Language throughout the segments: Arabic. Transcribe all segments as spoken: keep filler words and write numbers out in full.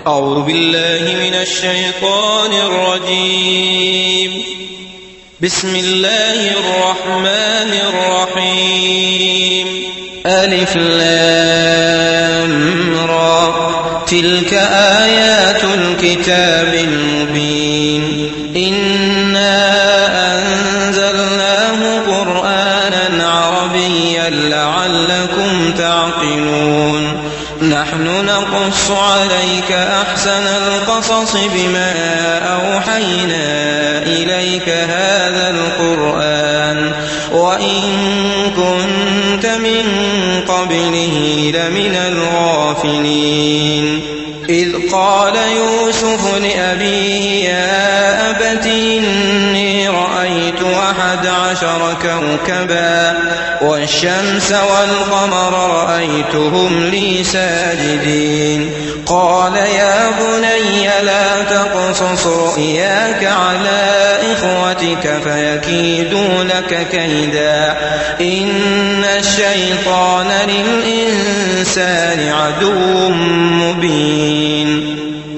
أعوذ بالله من الشيطان الرجيم. بسم الله الرحمن الرحيم. ألف لام را تلك آيات الكتاب المبين. إنا أنزلناه قرآنا عربيا لعلكم تعقلون. نحن نقص عليك أحسن القصص بما أوحينا إليك هذا القرآن وإن كنت من قبله لمن الغافلين. إذ قال يوسف لأبيه يا أبت إني رأيت أحد عشر كوكبا والشمس والقمر رأيتهم لي ساجدين. قال يا بني لا تقصص رؤياك على إخوتك فيكيدوا لك كيدا إن الشيطان للإنسان عدو مبين.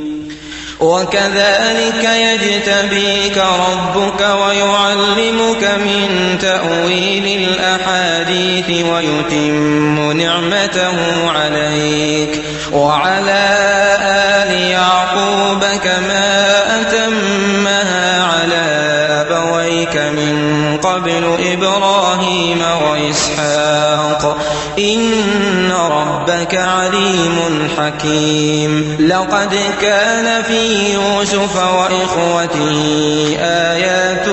وكذلك يجتبيك ربك ويعلمك من تأويل الأحاديث ويتم نعمته عليك وعلى آل يعقوب كما أتمها على أبويك من قبل إبراهيم وإسحاق إن ربك عليم حكيم. لقد كان في يوسف وإخوته آيات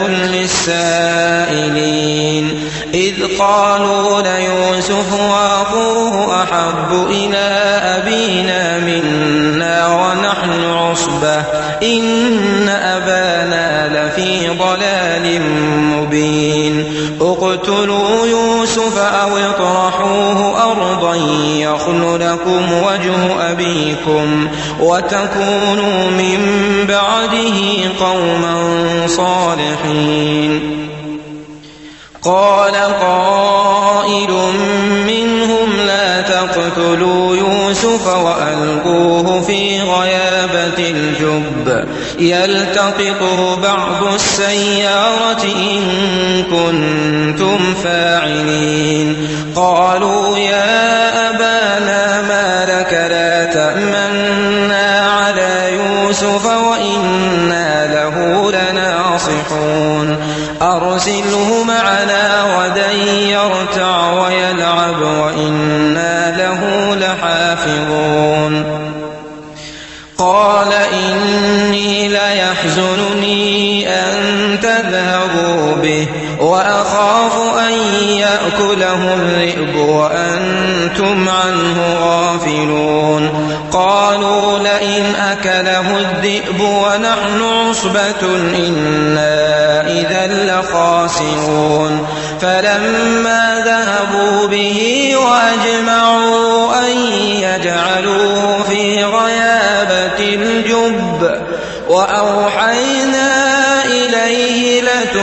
للسائلين إذ قالوا ليوسف وأخوه أحب إلى أبينا منا ونحن عصبة إن أبانا لفي ضلال مبين. اقتلوا يوسف أو اطرحوه أرضا يخل لكم وجه أبيكم وتكونوا من بعده قوما صالحين. قال قائل منهم لا تقتلوا يوسف وألقوه في غيابة الجب يلتقطه بعض السيارة إن كنتم فاعلين. قالوا يا أبانا ما لك لا تأمنا على يوسف وإنا له لناصحون. أرسله معنا غدا يرتع ويلعب وإنا له لحافظون. قال إني ليحزنني أن تذهبوا به وأخاف أن يأكله الذئب وأنتم عنه غافلون. قالوا لئن أكله الذئب ونحن عصبة إنا إذا لخاسرون. فلما ذهبوا به وأجمعوا أن يجعلوه في غيابة الجب وأوحينا إليه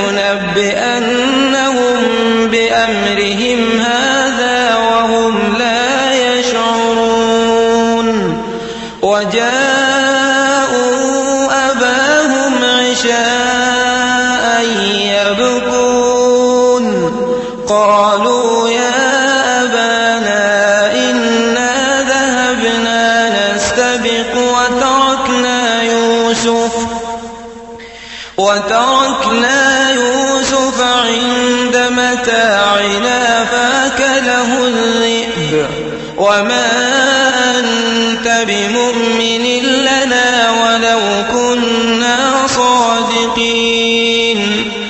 لتنبئنهم بأمرهم هذا وهم لا يشعرون. وجاءوا أباهم عشاء يبكون. قالوا يا أبانا إنا ذهبنا نستبق وتركنا يوسف وتركنا يوسف عند متاعنا فأكله الذئب وما أنت بمؤمن لنا ولو كنا صادقين.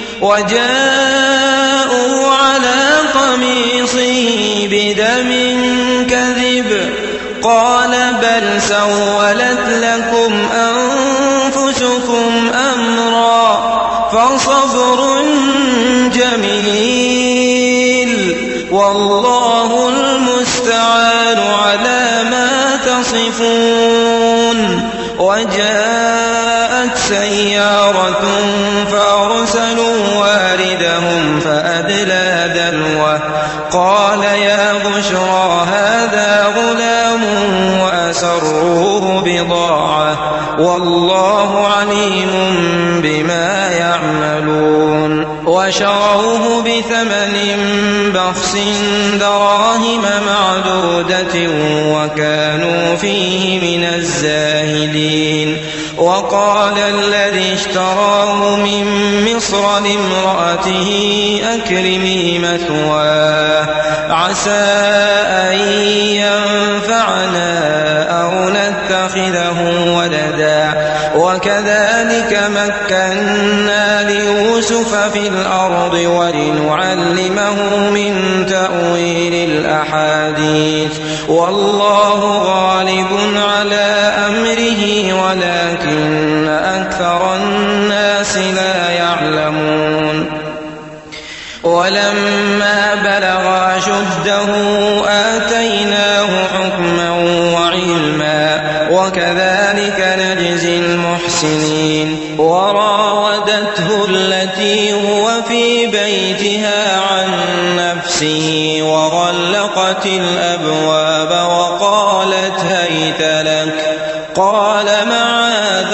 وجاءوا على قميصه بدم كذب قال بل سولت لكم أنفسكم أمرا فصبر جميل والله المستعان على ما تصفون. وجاءت سيارة فأرسلوا واردهم فأدلى دلوه قال يا بشرى هذا غلام وأسروه بضاعة والله عليم بما يعملون وشروه بثمن بخس دراهم معدودة وكانوا فيه من الزاهدين وقال الذي اشتراه من مصر لامرأته أكرمي مثواه عسى أن ينفعنا أو نتخذه ولدا وكذلك مكنا ليوسف في الأرض ولنعلمه من تأويل الأحاديث والله غالب على أمره ولكن أكثر الناس لا يعلمون ولما بلغ أشده آتيناه حكما وعلما وكذلك نجزي المحسنين وراودته التي هو في بيتها عن نفسه وغلقت الأبواب وقالت هيت لك قال معاذ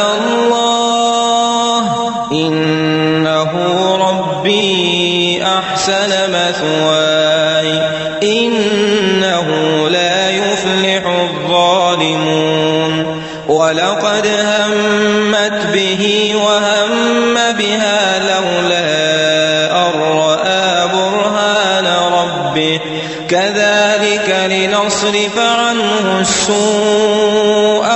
الله إنه ربي أحسن مثواي إنه لا يفلح الظالمون ولقد همت به وهم بها لولا أن رأى برهان ربه كذلك لنصرف عنه السوء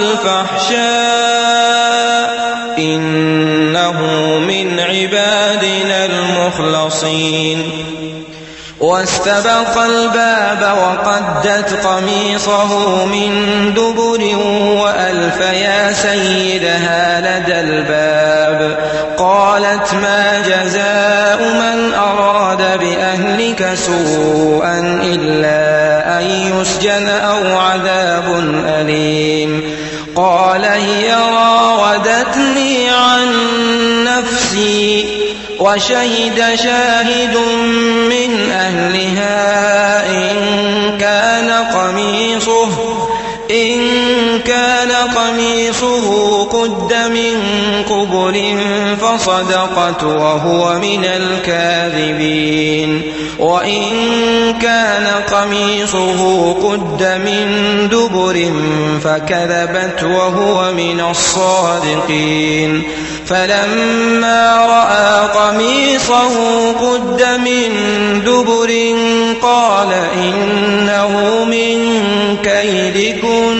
والفحشاء إنه من عبادنا المخلصين واستبق الباب وقدت قميصه من دبر وألف يا سيدها لدى الباب قالت ما جزاء من أراد بأهلك سوءا إلا أن يسجن أو عذاب أليم قال هي راودتني عن نفسي وشهد شاهد من أهلها إن كان قميصه إن كان قميصه قد من قبل فصدقت وهو من الكاذبين وإن كان قميصه قد من دبر فكذبت وهو من الصادقين فلما رأى قميصه قد من دبر قال إنه من كيدكن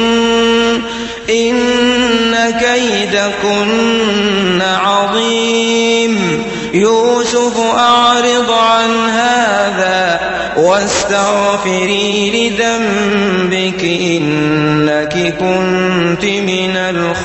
إن كيدكن عظيم يوسف أعرض عن هذا واستغفري لذنبك إنك كنت من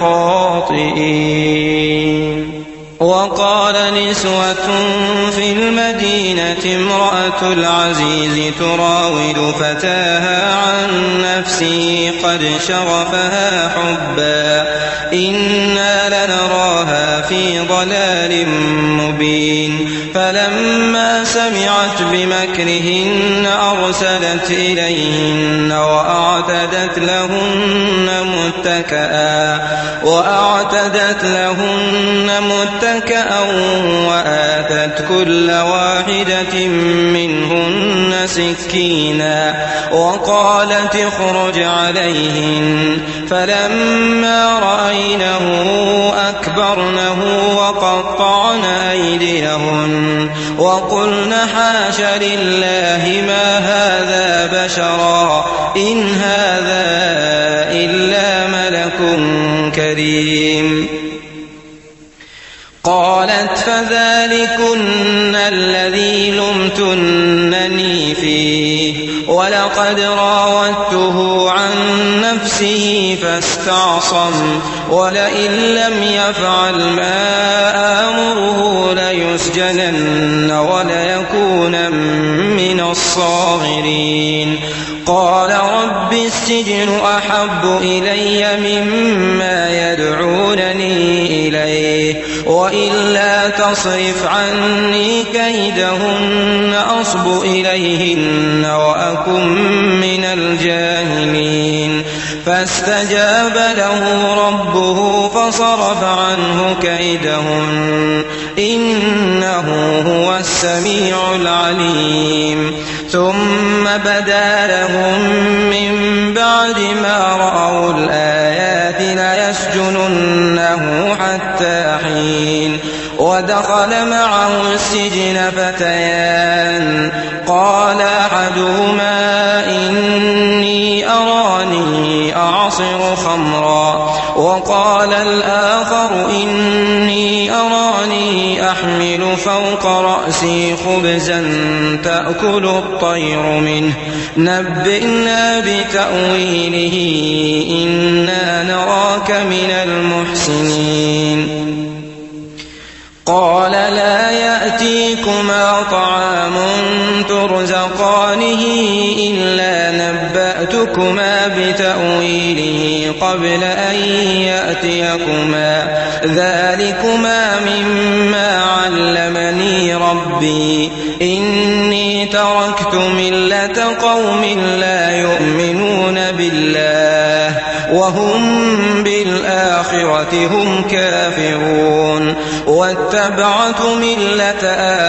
الخاطئين وقال نسوة في المدينة امرأة العزيز تراود فتاها عن نفسه قد شغفها حبا إنا لنراها في ضلال مبين فلما سمعت بمكرهن أرسلت إليهن وأعتدت لهن متكئا وأعتدت لهن متكئا وآتت كل واحدة منهن سكينا وقالت اخرج عليهن فلما رأينه أكبرنه وقطعن أيديهن وقلن حاش لله ما هذا بشرا إن هذا إلا ملك كريم قالت فذلكن الذي لمتنني فيه ولقد راودته عن نفسه فاستعصم ولئن لم يفعل ما آمره ليسجنن وليكون من الصاغرين قال رب السجن أحب إلي مما يدعونني إليه وإلا تصرف عني كيدهن أصب إليهن وأكن من الجاهلين فاستجاب له ربه فصرف عنه كيدهن إنه هو السميع العليم ثم بدا لهم من بعد ما رأوا الآيات ليسجننه حتى حين ودخل معه السجن فتيان قال أحدهما إني أراني أعصر خمرا وقال الآخر إني أراني أحمل فوق رأسي خبزا تأكل الطير منه نبئنا بتأويله إنا نراك من المحسنين قال لا يأتيكما طعام ترزقانه إلا نبأتكما بتأويله قبل أن يأتيكما ذلكما مما علمني ربي إني تركت ملة قوم لا يؤمنون بالله وهم بالآخرة هم كافرون واتبعت ملة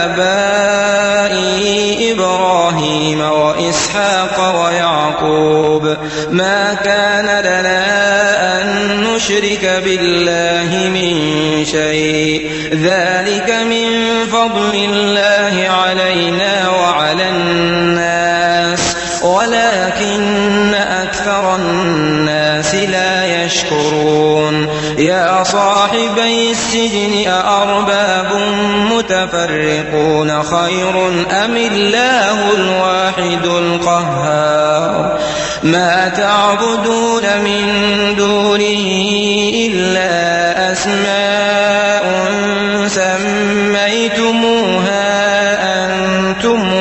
آبائي إبراهيم وإسحاق ويعقوب ما كان لنا أن نشرك بالله من شيء ذلك من فضل الله علينا وعلى الناس ولكن أكثر الناس لا يشكرون يا صاحبي السجن أأرباب متفرقون خير أم الله الواحد القهار ما تعبدون من دونه إلا أسماء سميتموها أنتم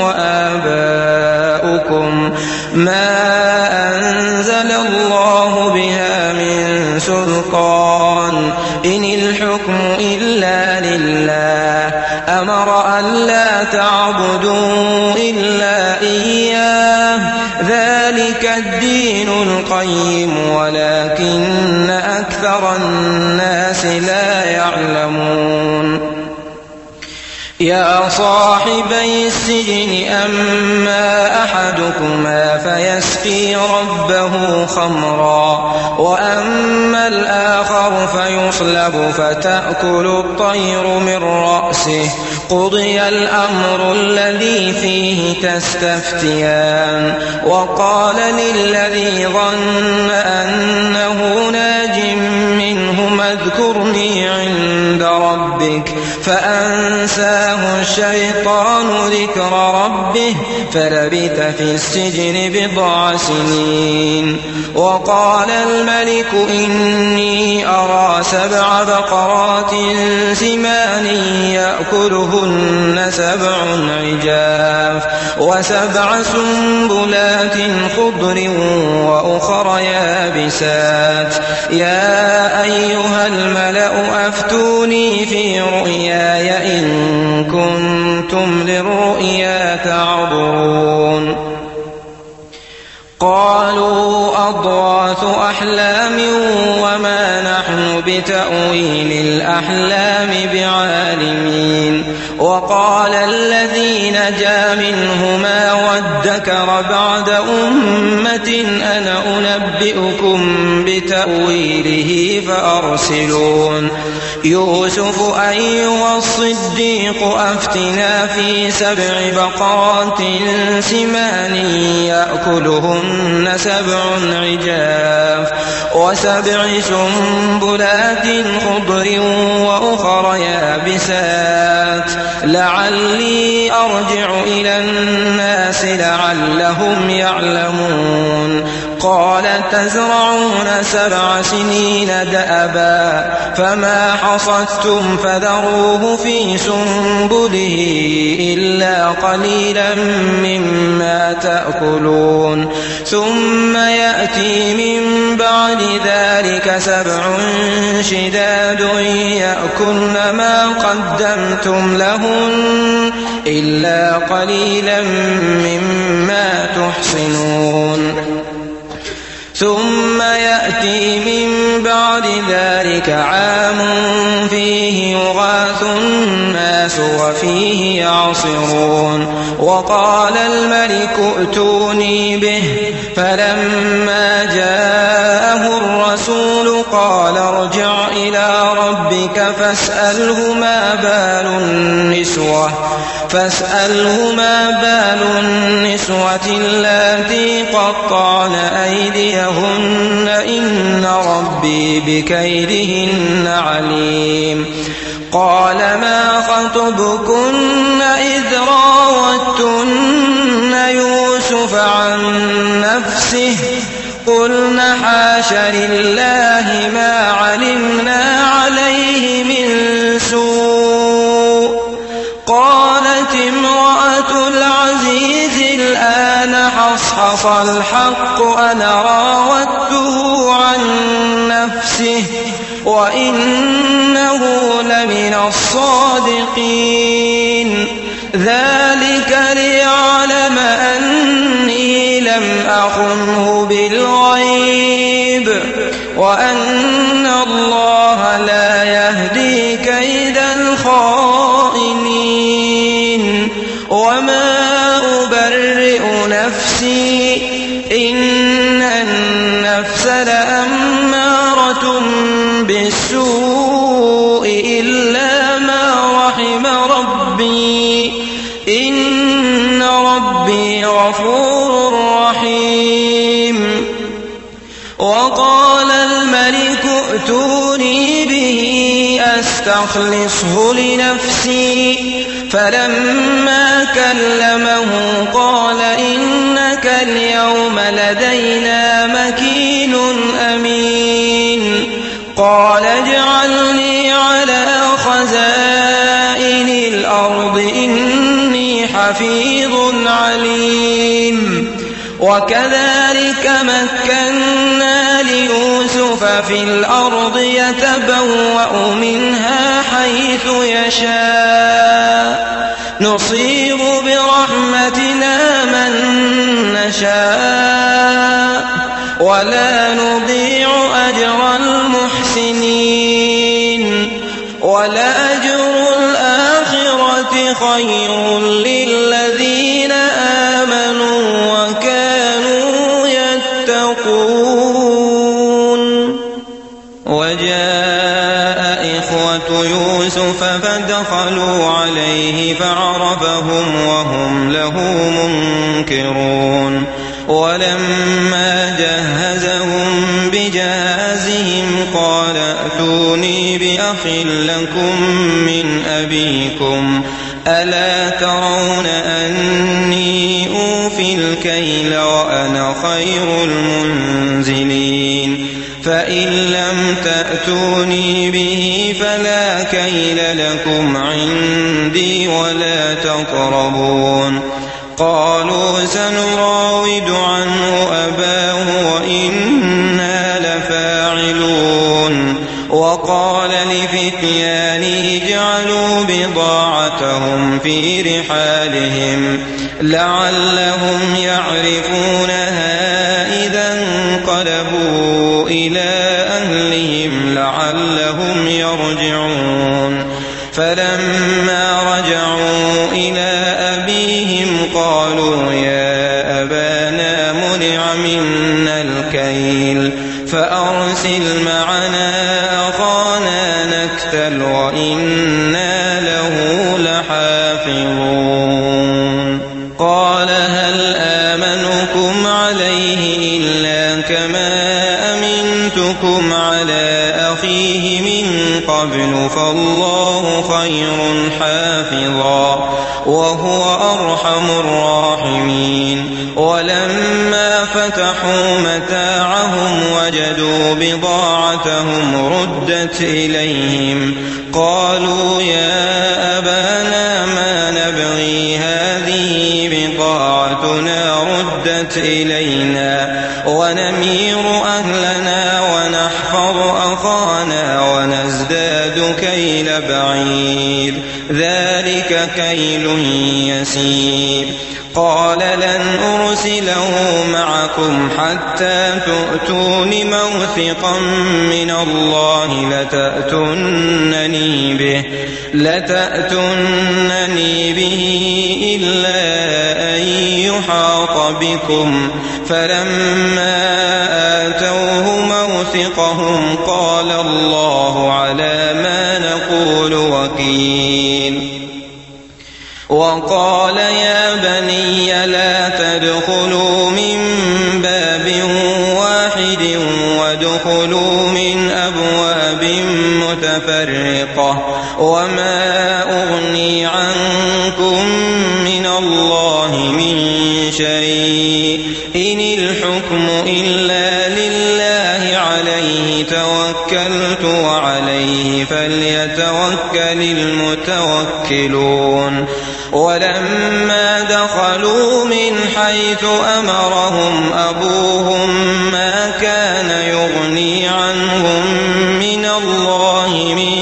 وآباؤكم ما أنزل الله بها من سلطان إن الحكم إلا لله أمر أن لا تعبدوا إلا إياه ذلك الدين القيم ولكن أكثر الناس لا يعلمون يا صاحبي السجن أما أحدكما فيسقي ربه خمرا وأما الآخر فيصلب فتأكل الطير من رأسه قضي الأمر الذي فيه تستفتيان وقال للذي ظن أنه ناج منهما اذكرني عند ربك فأنساه الشيطان ذكر ربه فلبث في السجن بضع سنين وقال الملك إني أرى سبع بقرات سمان يأكلهن سبع عجاف وسبع سنبلات خضر وأخر يابسات يا أيها الملأ أفتوني في رؤياي إن كنتم للرؤيا تعبرون قالوا أضغاث أحلام وما نحن بتأويل الأحلام بعالمين وقال الذي نجا منهما وادكر بعد أمة أنا أنبئكم بتأويله فأرسلون يوسف أيها الصديق أفتنا في سبع بقرات سمان يأكلهن سبع عجاف وسبع سنبلات خضر وأخر يابسات لعلي أرجع إلى الناس لعلهم يعلمون قال تزرعون سبع سنين دأبا فما حصدتم فذروه في سنبله إلا قليلا مما تأكلون ثم يأتي من بعد ذلك سبع شداد يأكلن ما قدمتم لهن إلا قليلا مما تحصنون ثم يأتي من بعد ذلك عام فيه يغاث الناس وفيه يعصرون وقال الملك ائتوني به فلما جاءه الرسول قال ارجع إلى ربك فاسأله ما بال النسوة فاسأله ما بال النسوة اللاتي قطعن أيديهن إن ربي بكيدهن عليم قال ما خطبكن إذ راوتن يوسف عن نفسه قلن حاش لله ما علمنا عليه من سوء قالت امرأة العزيز الآن حصحص الحق أنا راودته عن نفسه وإنه لمن الصادقين ذلك ليعلم أني لم أخنه بالغيب وأن الله لا يهدي كيد الخائنين وما أبرئ نفسي إن النفس لأمارة بالسوء إلا ما رحم ربي إن ربي غفور رحيم وقال الملك ائتوني به أستخلصه لنفسي فلما كلمه قال إنك اليوم لدينا مكين أمين قال اجعلني على خزائن الأرض إني حفيظ عليم وكذلك مكنا ليوسف في الأرض يتبوأ منها حيث يشاء نصيب برحمتنا من نشاء ولا نضيع أجر المحسنين ولأجر الآخرة خير للذين آمنوا وكانوا يتقون وجاء إخوة يوسف فدخلوا عليه فعرفهم وهم له منكرون ولما جهزهم بجهازهم قال ائتوني بأخ لكم من أبيكم ألا ترون أني أوفي الكيل وأنا خير المنزلين فإن لم تأتوني به فلا كيل لكم عندي ولا تقربون قالوا سنراود عنه أباه وإنا لفاعلون وقال لفتيانه اجعلوا بضاعتهم في رحالهم لعلهم يعرفونها إذا انقلبوا إلى أهلهم لعلهم يرجعون فلما رجعوا إلى أبيهم قالوا يا أبانا منع منا الكيل فأرسل معنا أخانا نكتل وإنا له لحافظون قال هل آمنكم عليه إلا كما أمنتكم على أخيه من قبل فالله خير حافظا وهو أرحم الراحمين ولما فتحوا متاعهم وجدوا بضاعتهم ردت إليهم قالوا يا أبانا ما نبغي هذه بضاعتنا ردت إلينا ونمير أهلنا ونحفظ أخانا ونزداد كيل بعير ذلك كيل يسير قال لن أرسله معكم حتى تؤتون موثقا من الله لتأتونني به, لتأتونني به إلا أن يحاط بكم. فلما آتوه موثقهم قال الله على ما نقول وكيل. وقال يا بني لا تدخلوا من باب واحد وادخلوا من أبواب متفرقة وما أغني عنكم من الله من شيء إن الحكم إلا لله عليه توكلت وعليه فليتوكل المتوكلون. ولما دخلوا من حيث أمرهم أبوهم ما كان يغني عنهم من الله من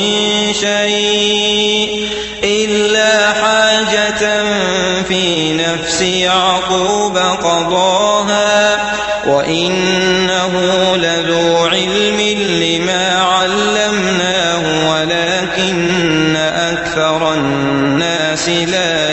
شيء إلا حاجة في نفس يعقوب قضاها وإنه لذو علم لما علمناه ولكن أكثر الناس لا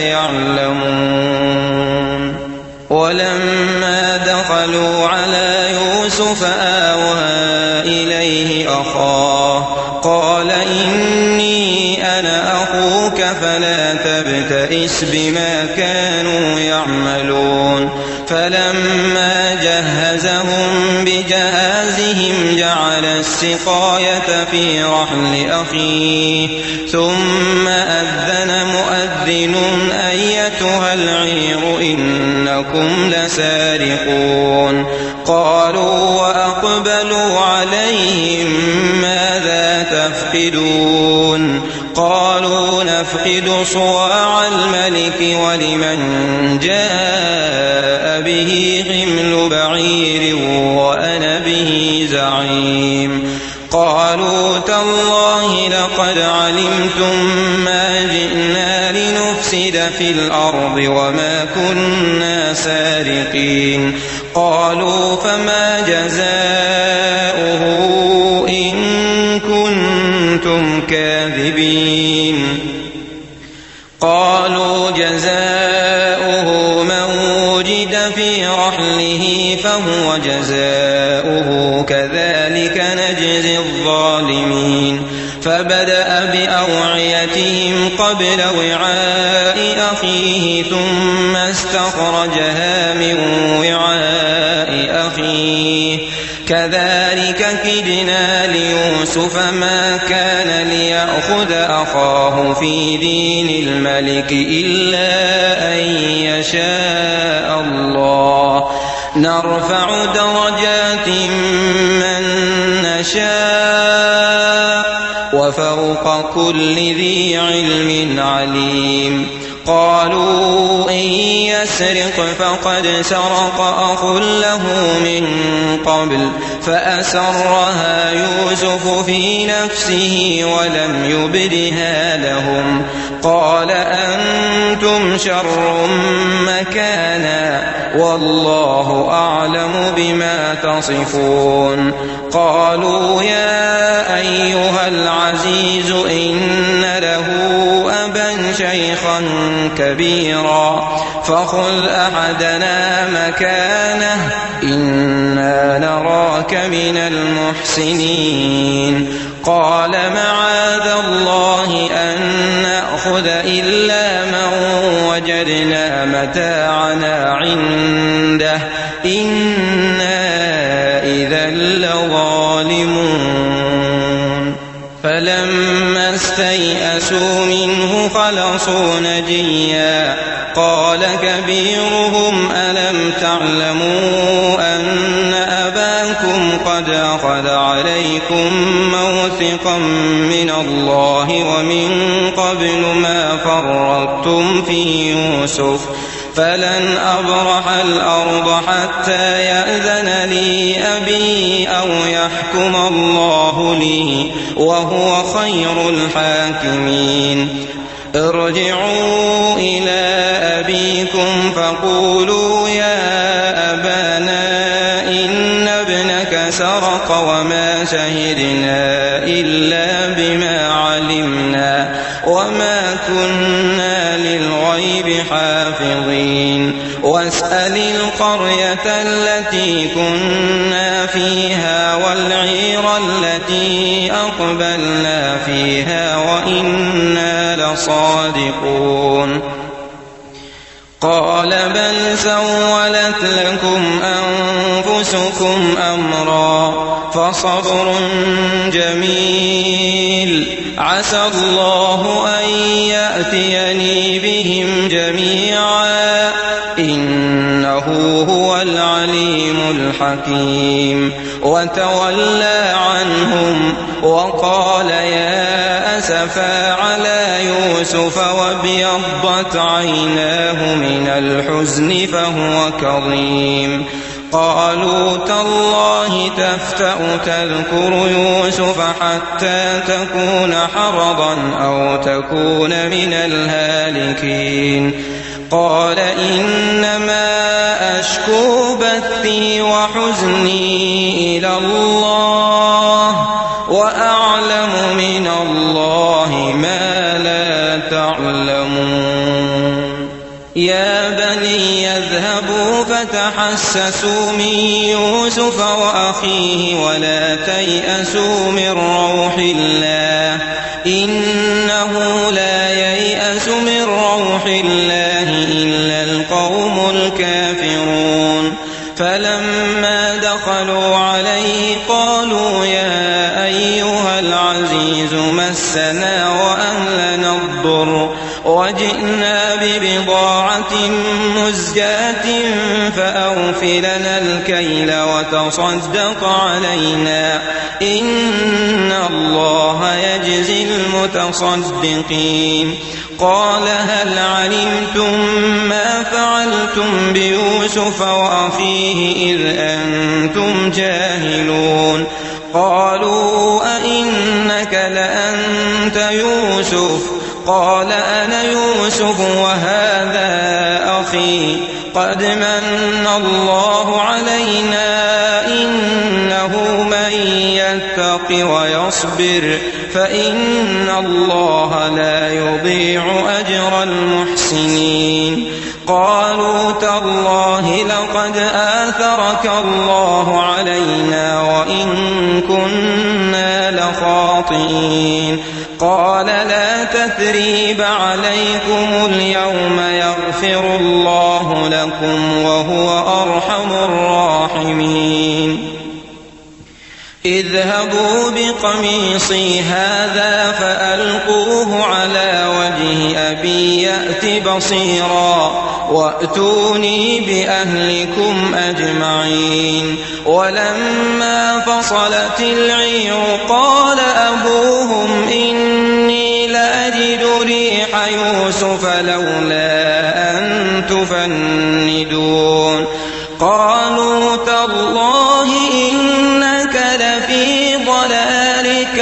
يعلمون. ولما دخلوا على يوسف آوى إليه أخاه قال إني أنا أخوك فلا تبتئس بما كانوا يعملون. فلما جهزهم بجهازهم جعل السقاية في رحل أخيه ثم أذن مؤذن أيتها العير إنكم لسارقون. قالوا وأقبلوا عليهم ماذا تفقدون؟ قالوا نفقد صواع الملك ولمن جاء به حمل بعير وأنا به زعيم. قالوا تالله لقد علمتم ما جئنا لنفسد في الأرض وما كنا سارقين. قالوا فما جزاؤه إن كنتم كاذبين؟ قالوا جزاؤه من وجد في رحله فهو جزاؤه كذلك نجزي الظالمين. فبدأ بأوعيتهم قبل وعاء أخيه ثم استخرجها من وعاء أخيه كذلك كدنا ليوسف ما كان ليأخذ أخاه في دين الملك إلا أن يشاء الله نرفع درجات من نشاء وفوق كل ذي علم عليم. قالوا إن يسرق فقد سرق أخ له من قبل فأسرها يوسف في نفسه ولم يبدها لهم. قال أنتم شر مكانا والله أعلم بما تصفون. قالوا يا أيها العزيز إن له أبا شيخا كبيرا فخذ أحدنا مكانه إنا نراك من المحسنين. قال معاذ الله أن نأخذ إلا من وجدنا متاعنا عنده إنا إذا لظالمون. فلما استيئسوا منه خلصوا نجيا قال كبيرهم ألم تعلموا أن أباكم قد أخذ عليكم موثقا من الله ومن قبل ما فرطتم في يوسف فلن أبرح الأرض حتى يأذن لي أبي أو يحكم الله لي وهو خير الحاكمين. ارجعوا إلى أبيكم فقولوا يا أبانا إن ابنك سرق وما شهدنا إلا بما علمنا وما كنا للغيب حافظين واسأل القرية التي كنا فيها والعير التي أقبلنا فيها وإنا لصادقون قال بل سولت لكم أنفسكم أمرا فصبر جميل عسى الله أن يأتيني بهم جميعا إنه هو العليم الحكيم وتولى عنهم وقال يا أسفا على يوسف وابيضت عيناه من الحزن فهو كظيم قالوا تالله تفتأ تذكر يوسف حتى تكون حرضا أو تكون من الهالكين قال إنما أشكو بثي وحزني إلى الله وأعلم من الله ما لا تعلمون يا بني اذهبوا فتحسسوا من يوسف وأخيه ولا تيأسوا من روح الله إنه لا ييأس من روح الله إلا القوم الكافرون فلما دخلوا عليه قالوا يا أيها العزيز مسنا وأهلنا الضر وجئنا ببضاعة مزجاة فأوف لنا الكيل وتصدق علينا إن الله يجزي المتصدقين قال هل علمتم ما فعلتم بيوسف وأخيه إذ أنتم جاهلون قالوا أئنك لأنت يوسف قال أنا يوسف وهذا أخي قد من الله علينا إنه من يتق ويصبر فإن الله لا يضيع أجر المحسنين قالوا تالله لقد آثرك الله علينا وإن كنا لخاطئين قال لا تثريب عليكم اليوم يغفر الله لكم وهو أرحم الراحمين اذهبوا بقميصي هذا فألقوه على وجه أبي يأت بصيرا وأتوني بأهلكم أجمعين ولما فصلت العير قال أبوهم إني لأجد ريح يوسف لولا أن تفندون قالوا تالله إنك لفي ضلالك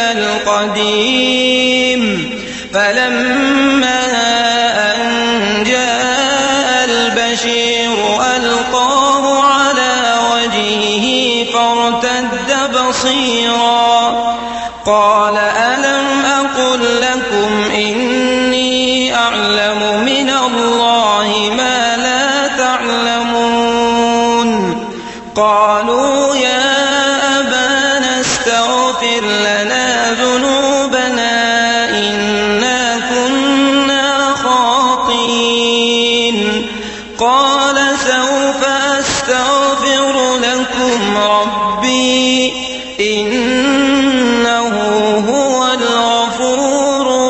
القديم فلما أن جاء البشير ألقاه على وجهه فارتد بصيرا قال ألم أقل لكم إني أعلم من الله ما لا تعلمون قالوا يا أبانا استغفر لنا ذنوبنا إنا كنا خاطئين قال سوف أستغفر لكم ربي إنه هو الغفور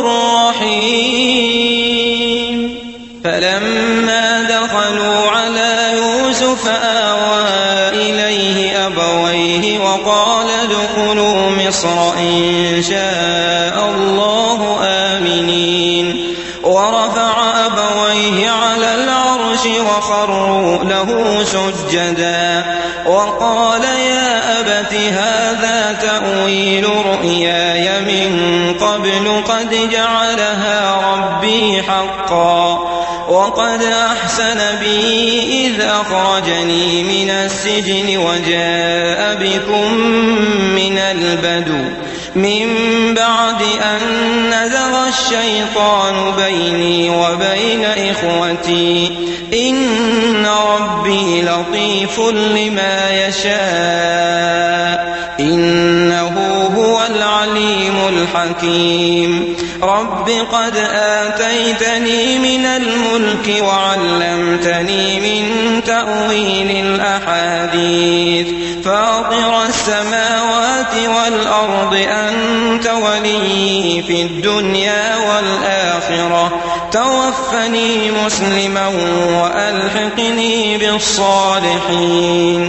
الرحيم فلما دخلوا على يوسف آوى إليه أبويه وقال ادخلوا مصر إن شاء الله آمنين ورفع أبويه على العرش وخروا له سجدا وقال يا أبت هذا تأويل رؤياي من قبل قد جعلها ربي حقا وقد أحسن بي إذ أخرجني من السجن وجاء بكم من البدو من بعد أن نزغ الشيطان بيني وبين إخوتي إن ربي لطيف لما يشاء إنه هو العليم الحكيم رب قد آتيتني من الملك وعلمتني من تأويل الأحاديث فاطر السماوات والأرض أنت ولي في الدنيا والآخرة توفني مسلما وألحقني بالصالحين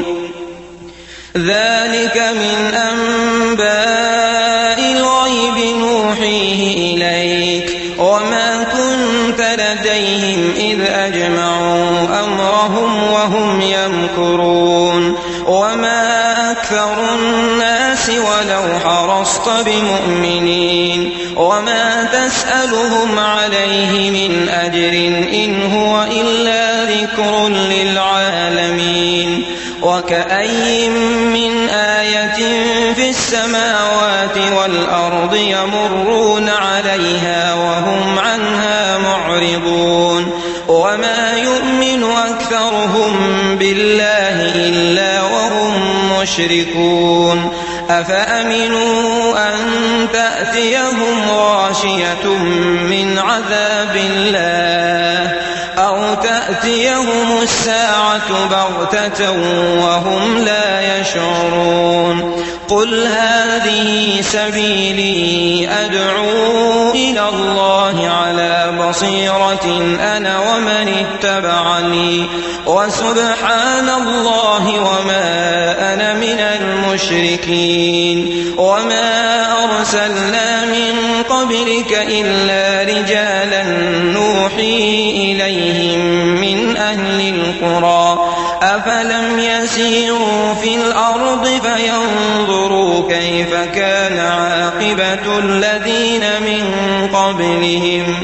ذلك من أنباء الغيب نوحيه إليك وما كنت لديهم إذ أجمعوا أمرهم وهم يمكرون وما أكثر الناس ولو حرصت بمؤمنين وما تسألهم عليه من أجر إن هو إلا ذكر للعالمين وكأي من آية في السماوات والأرض يمرون عليها وهم عنها معرضون وما يؤمن أكثرهم بالله إلا وهم مشركون أفأمنوا أن تأتيهم غاشية من عذاب الله أو تأتيهم الساعة بغتة وهم لا يشعرون قل هذه سبيلي أدعو إلى الله على بصيرة أنا ومن اتبعني وسبحان الله وما أنا من المشركين وما أرسلنا من قبلك إلا رجالا نوحي إليهم من أهل القرى أفلم يسيروا في الأرض فينظروا كيف كان عاقبة الذين من قبلهم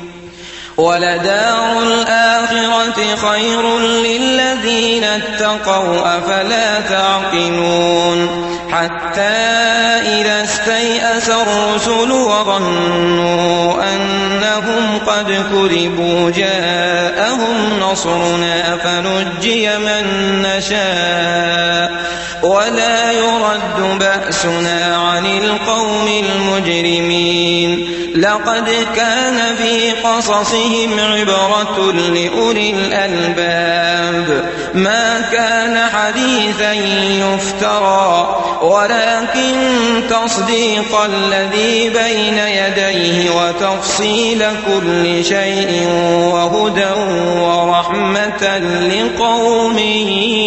ولدار الآخرة خير للذين اتقوا أفلا تعقلون حتى إذا استيأس الرسل وظنوا أنهم قد كذبوا جاءهم نصرنا فنجي من نشاء ولا يرد بأسنا عن القوم المجرمين لقد كان في قصصهم عبرة لأولي الألباب ما كان حديثا يفترى ولكن تصديق الذي بين يديه وتفصيل كل شيء وهدى ورحمة لقوم